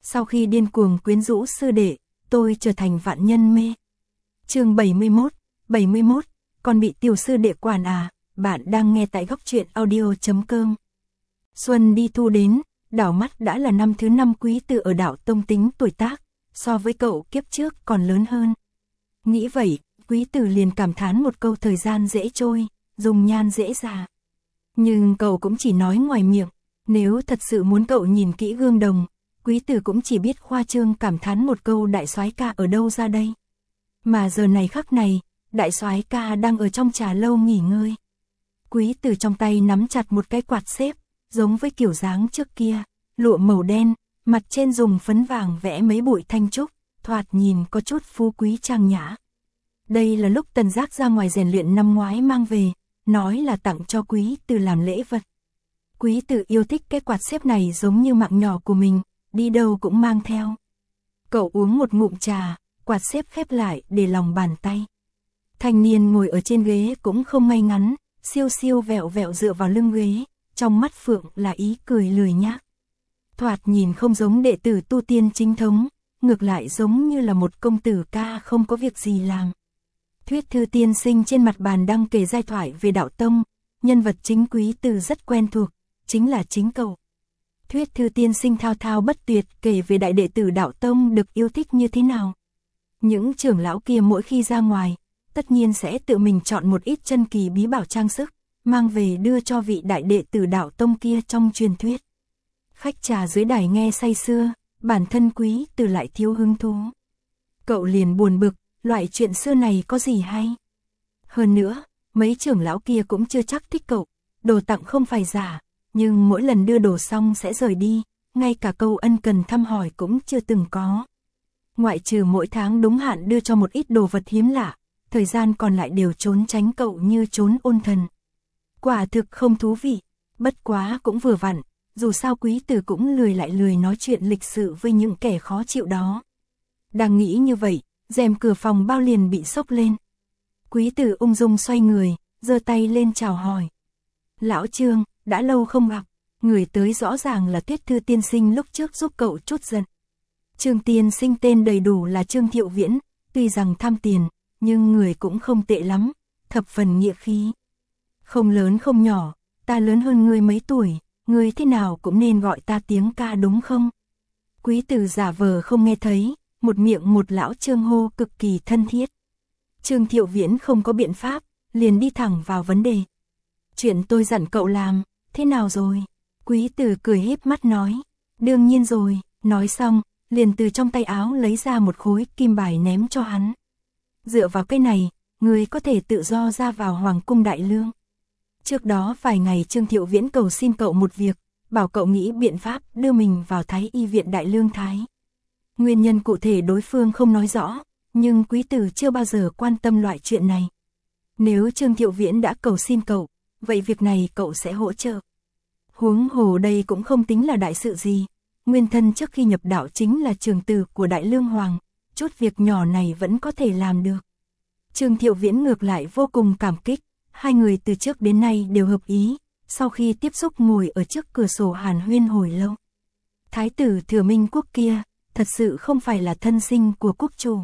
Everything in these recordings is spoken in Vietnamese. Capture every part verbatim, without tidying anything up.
Sau khi điên cuồng quyến rũ sư đệ, tôi trở thành vạn nhân mê. Chương bảy mươi mốt, bảy mươi mốt, còn bị tiểu sư đệ quản à? Bạn đang nghe tại góc truyện audio.com. Xuân đi thu đến, đảo mắt đã là năm thứ năm Quý Tử ở Đạo Tông tính tuổi tác, so với cậu kiếp trước còn lớn hơn. Nghĩ vậy, Quý Tử liền cảm thán một câu thời gian dễ trôi, dùng nhan dễ già. Nhưng cậu cũng chỉ nói ngoài miệng, nếu thật sự muốn cậu nhìn kỹ gương đồng, Quý Tử cũng chỉ biết khoa trương cảm thán một câu đại soái ca ở đâu ra đây. Mà giờ này khắc này, đại soái ca đang ở trong trà lâu nghỉ ngơi. Quý Tử trong tay nắm chặt một cái quạt xếp, giống với kiểu dáng trước kia, lụa màu đen, mặt trên dùng phấn vàng vẽ mấy bụi thanh trúc, thoạt nhìn có chút phú quý trang nhã. Đây là lúc Tần Giác ra ngoài rèn luyện năm ngoái mang về, nói là tặng cho Quý Tử làm lễ vật. Quý Tử yêu thích cái quạt xếp này giống như mạng nhỏ của mình, đi đâu cũng mang theo. Cậu uống một ngụm trà, quạt xếp khép lại để lòng bàn tay. Thanh niên ngồi ở trên ghế cũng không ngay ngắn, siêu siêu vẹo vẹo dựa vào lưng ghế, trong mắt phượng là ý cười lười nhác. Thoạt nhìn không giống đệ tử tu tiên chính thống, ngược lại giống như là một công tử ca không có việc gì làm. Thuyết thư tiên sinh trên mặt bàn đang kể giai thoại về Đạo Tông, nhân vật chính Quý Tử rất quen thuộc, chính là chính cậu. Thuyết thư tiên sinh thao thao bất tuyệt kể về đại đệ tử Đạo Tông được yêu thích như thế nào. Những trưởng lão kia mỗi khi ra ngoài, tất nhiên sẽ tự mình chọn một ít chân kỳ bí bảo trang sức, mang về đưa cho vị đại đệ tử Đạo Tông kia trong truyền thuyết. Khách trà dưới đài nghe say sưa, bản thân Quý Tử lại thiếu hứng thú. Cậu liền buồn bực, loại chuyện xưa này có gì hay? Hơn nữa, mấy trưởng lão kia cũng chưa chắc thích cậu, đồ tặng không phải giả, nhưng mỗi lần đưa đồ xong sẽ rời đi, ngay cả câu ân cần thăm hỏi cũng chưa từng có. Ngoại trừ mỗi tháng đúng hạn đưa cho một ít đồ vật hiếm lạ, thời gian còn lại đều trốn tránh cậu như trốn ôn thần. Quả thực không thú vị, bất quá cũng vừa vặn, dù sao Quý Tử cũng lười lại lười nói chuyện lịch sự với những kẻ khó chịu đó. Đang nghĩ như vậy, rèm cửa phòng bao liền bị xốc lên. Quý Tử ung dung xoay người, giơ tay lên chào hỏi. Lão Trương, đã lâu không gặp, người tới rõ ràng là Thuyết thư tiên sinh lúc trước giúp cậu chút giận. Trương tiên sinh tên đầy đủ là Trương Thiệu Viễn, tuy rằng tham tiền, nhưng người cũng không tệ lắm, thập phần nghĩa khí. Không lớn không nhỏ, ta lớn hơn ngươi mấy tuổi, ngươi thế nào cũng nên gọi ta tiếng ca đúng không? Quý Tử giả vờ không nghe thấy, một miệng một lão Trương hô cực kỳ thân thiết. Trương Thiệu Viễn không có biện pháp, liền đi thẳng vào vấn đề. Chuyện tôi dặn cậu làm, thế nào rồi? Quý Tử cười híp mắt nói, đương nhiên rồi, nói xong, liền từ trong tay áo lấy ra một khối kim bài ném cho hắn. Dựa vào cái này, người có thể tự do ra vào Hoàng cung Đại Lương. Trước đó vài ngày Trương Thiệu Viễn cầu xin cậu một việc, bảo cậu nghĩ biện pháp đưa mình vào Thái Y viện Đại Lương Thái. Nguyên nhân cụ thể đối phương không nói rõ, nhưng Quý Tử chưa bao giờ quan tâm loại chuyện này. Nếu Trương Thiệu Viễn đã cầu xin cậu, vậy việc này cậu sẽ hỗ trợ. Huống hồ đây cũng không tính là đại sự gì, nguyên thân trước khi nhập đạo chính là trường tử của Đại Lương Hoàng, chút việc nhỏ này vẫn có thể làm được. Trương Thiệu Viễn ngược lại vô cùng cảm kích, hai người từ trước đến nay đều hợp ý, sau khi tiếp xúc ngồi ở trước cửa sổ hàn huyên hồi lâu. Thái tử Thừa Minh Quốc kia, thật sự không phải là thân sinh của quốc chủ.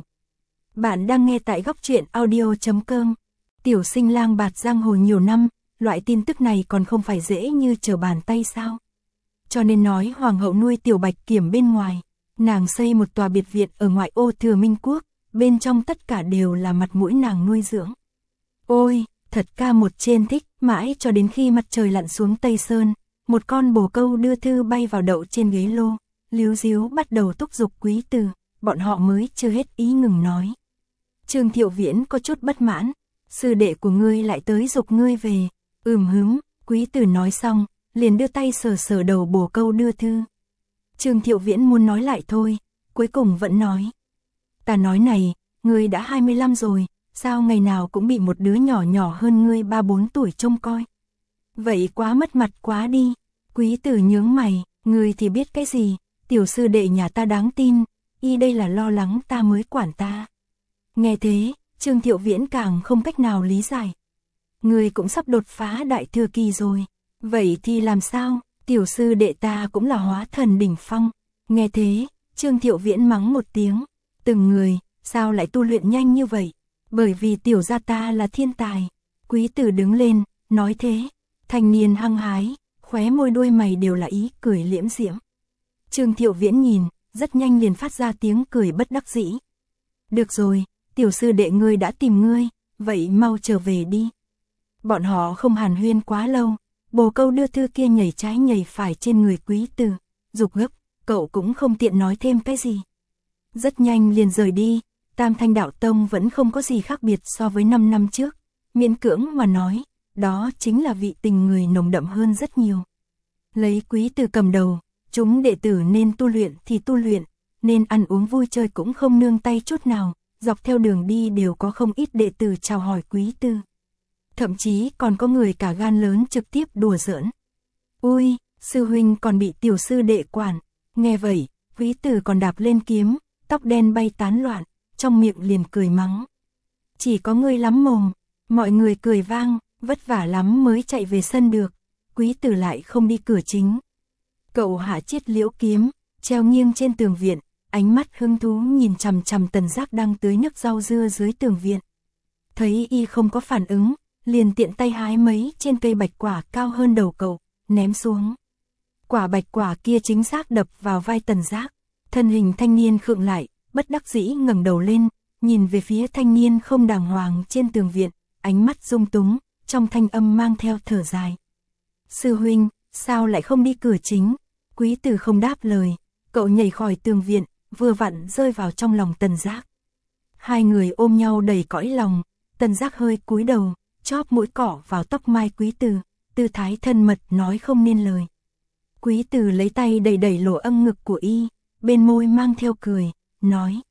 Bạn đang nghe tại góc truyện audio.com. Tiểu sinh lang bạt giang hồ nhiều năm, loại tin tức này còn không phải dễ như trở bàn tay sao. Cho nên nói hoàng hậu nuôi tiểu bạch kiểm bên ngoài, nàng xây một tòa biệt viện ở ngoại ô Thừa Minh Quốc, bên trong tất cả đều là mặt mũi nàng nuôi dưỡng. Ôi, thật ca một trên thích, mãi cho đến khi mặt trời lặn xuống Tây Sơn, một con bồ câu đưa thư bay vào đậu trên ghế lô, líu díu bắt đầu thúc giục Quý Tử, bọn họ mới chưa hết ý ngừng nói. Trương Thiệu Viễn có chút bất mãn, sư đệ của ngươi lại tới giục ngươi về, ừm hứm, Quý Tử nói xong, liền đưa tay sờ sờ đầu bồ câu đưa thư. Trương Thiệu Viễn muốn nói lại thôi, cuối cùng vẫn nói. Ta nói này, ngươi đã hai mươi lăm rồi, sao ngày nào cũng bị một đứa nhỏ nhỏ hơn ngươi ba bốn tuổi trông coi. Vậy quá mất mặt quá đi. Quý Tử nhướng mày, ngươi thì biết cái gì, tiểu sư đệ nhà ta đáng tin, y đây là lo lắng ta mới quản ta. Nghe thế, Trương Thiệu Viễn càng không cách nào lý giải. Ngươi cũng sắp đột phá đại thừa kỳ rồi, vậy thì làm sao, tiểu sư đệ ta cũng là hóa thần đỉnh phong. Nghe thế, Trương Thiệu Viễn mắng một tiếng, từng người, sao lại tu luyện nhanh như vậy? Bởi vì tiểu gia ta là thiên tài. Quý tử đứng lên, nói thế, thanh niên hăng hái, khóe môi đôi mày đều là ý cười liễm diễm. Trương Thiệu Viễn nhìn, rất nhanh liền phát ra tiếng cười bất đắc dĩ. Được rồi, tiểu sư đệ ngươi đã tìm ngươi, vậy mau trở về đi. Bọn họ không hàn huyên quá lâu, bồ câu đưa thư kia nhảy trái nhảy phải trên người quý tử, dục gấp, cậu cũng không tiện nói thêm cái gì. Rất nhanh liền rời đi, Tam Thanh Đạo Tông vẫn không có gì khác biệt so với năm năm trước, miễn cưỡng mà nói, đó chính là vị tình người nồng đậm hơn rất nhiều. Lấy quý tử cầm đầu, chúng đệ tử nên tu luyện thì tu luyện, nên ăn uống vui chơi cũng không nương tay chút nào, dọc theo đường đi đều có không ít đệ tử chào hỏi quý tử. Thậm chí còn có người cả gan lớn trực tiếp đùa giỡn. Ui, sư huynh còn bị tiểu sư đệ quản. Nghe vậy, quý tử còn đạp lên kiếm, tóc đen bay tán loạn, trong miệng liền cười mắng. Chỉ có ngươi lắm mồm, mọi người cười vang, vất vả lắm mới chạy về sân được, quý tử lại không đi cửa chính. Cậu hạ chiết liễu kiếm, treo nghiêng trên tường viện, ánh mắt hứng thú nhìn chằm chằm Tần Giác đang tưới nước rau dưa dưới tường viện. Thấy y không có phản ứng, liền tiện tay hái mấy trên cây bạch quả cao hơn đầu cậu, ném xuống. Quả bạch quả kia chính xác đập vào vai Tần Giác, thân hình thanh niên khựng lại, bất đắc dĩ ngẩng đầu lên, nhìn về phía thanh niên không đàng hoàng trên tường viện, ánh mắt rung túng, trong thanh âm mang theo thở dài. Sư huynh, sao lại không đi cửa chính? Quý tử không đáp lời, cậu nhảy khỏi tường viện, vừa vặn rơi vào trong lòng Tần Giác. Hai người ôm nhau đầy cõi lòng, Tần Giác hơi cúi đầu, chóp mũi cỏ vào tóc mai quý tử, tư thái thân mật nói không nên lời. Quý tử lấy tay đẩy đẩy lỗ âm ngực của y, bên môi mang theo cười, nói.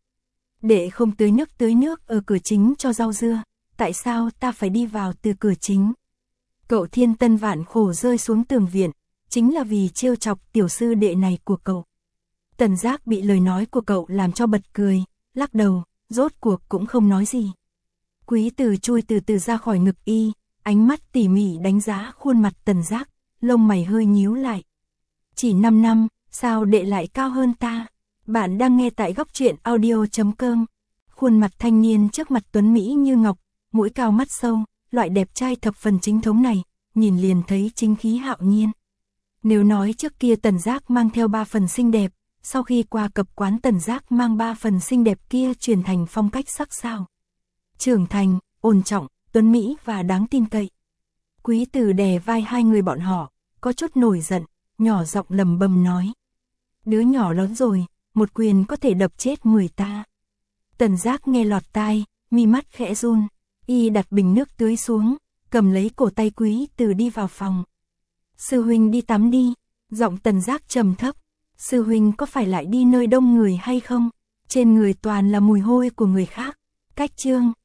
Để không tưới nước tưới nước ở cửa chính cho rau dưa, tại sao ta phải đi vào từ cửa chính? Cậu thiên tân vạn khổ rơi xuống tường viện, chính là vì trêu chọc tiểu sư đệ này của cậu. Tần Giác bị lời nói của cậu làm cho bật cười, lắc đầu, rốt cuộc cũng không nói gì. Quý tử chui từ từ ra khỏi ngực y, ánh mắt tỉ mỉ đánh giá khuôn mặt Tần Giác, lông mày hơi nhíu lại. Chỉ năm năm, sao đệ lại cao hơn ta? Bạn đang nghe tại góc truyện audio chấm com. Khuôn mặt thanh niên trước mặt tuấn mỹ như ngọc, mũi cao mắt sâu, loại đẹp trai thập phần chính thống này, nhìn liền thấy chính khí hạo nhiên. Nếu nói trước kia Tần Giác mang theo ba phần xinh đẹp, sau khi qua cập quán Tần Giác mang ba phần xinh đẹp kia chuyển thành phong cách sắc sảo. Trưởng thành, ổn trọng, tuấn mỹ và đáng tin cậy. Quý tử đè vai hai người bọn họ, có chút nổi giận, nhỏ giọng lầm bầm nói. Đứa nhỏ lớn rồi, một quyền có thể đập chết mười ta. Tần Giác nghe lọt tai, mi mắt khẽ run, y đặt bình nước tưới xuống, cầm lấy cổ tay quý tử đi vào phòng. Sư huynh đi tắm đi, giọng Tần Giác trầm thấp. Sư huynh có phải lại đi nơi đông người hay không? Trên người toàn là mùi hôi của người khác. Cách chương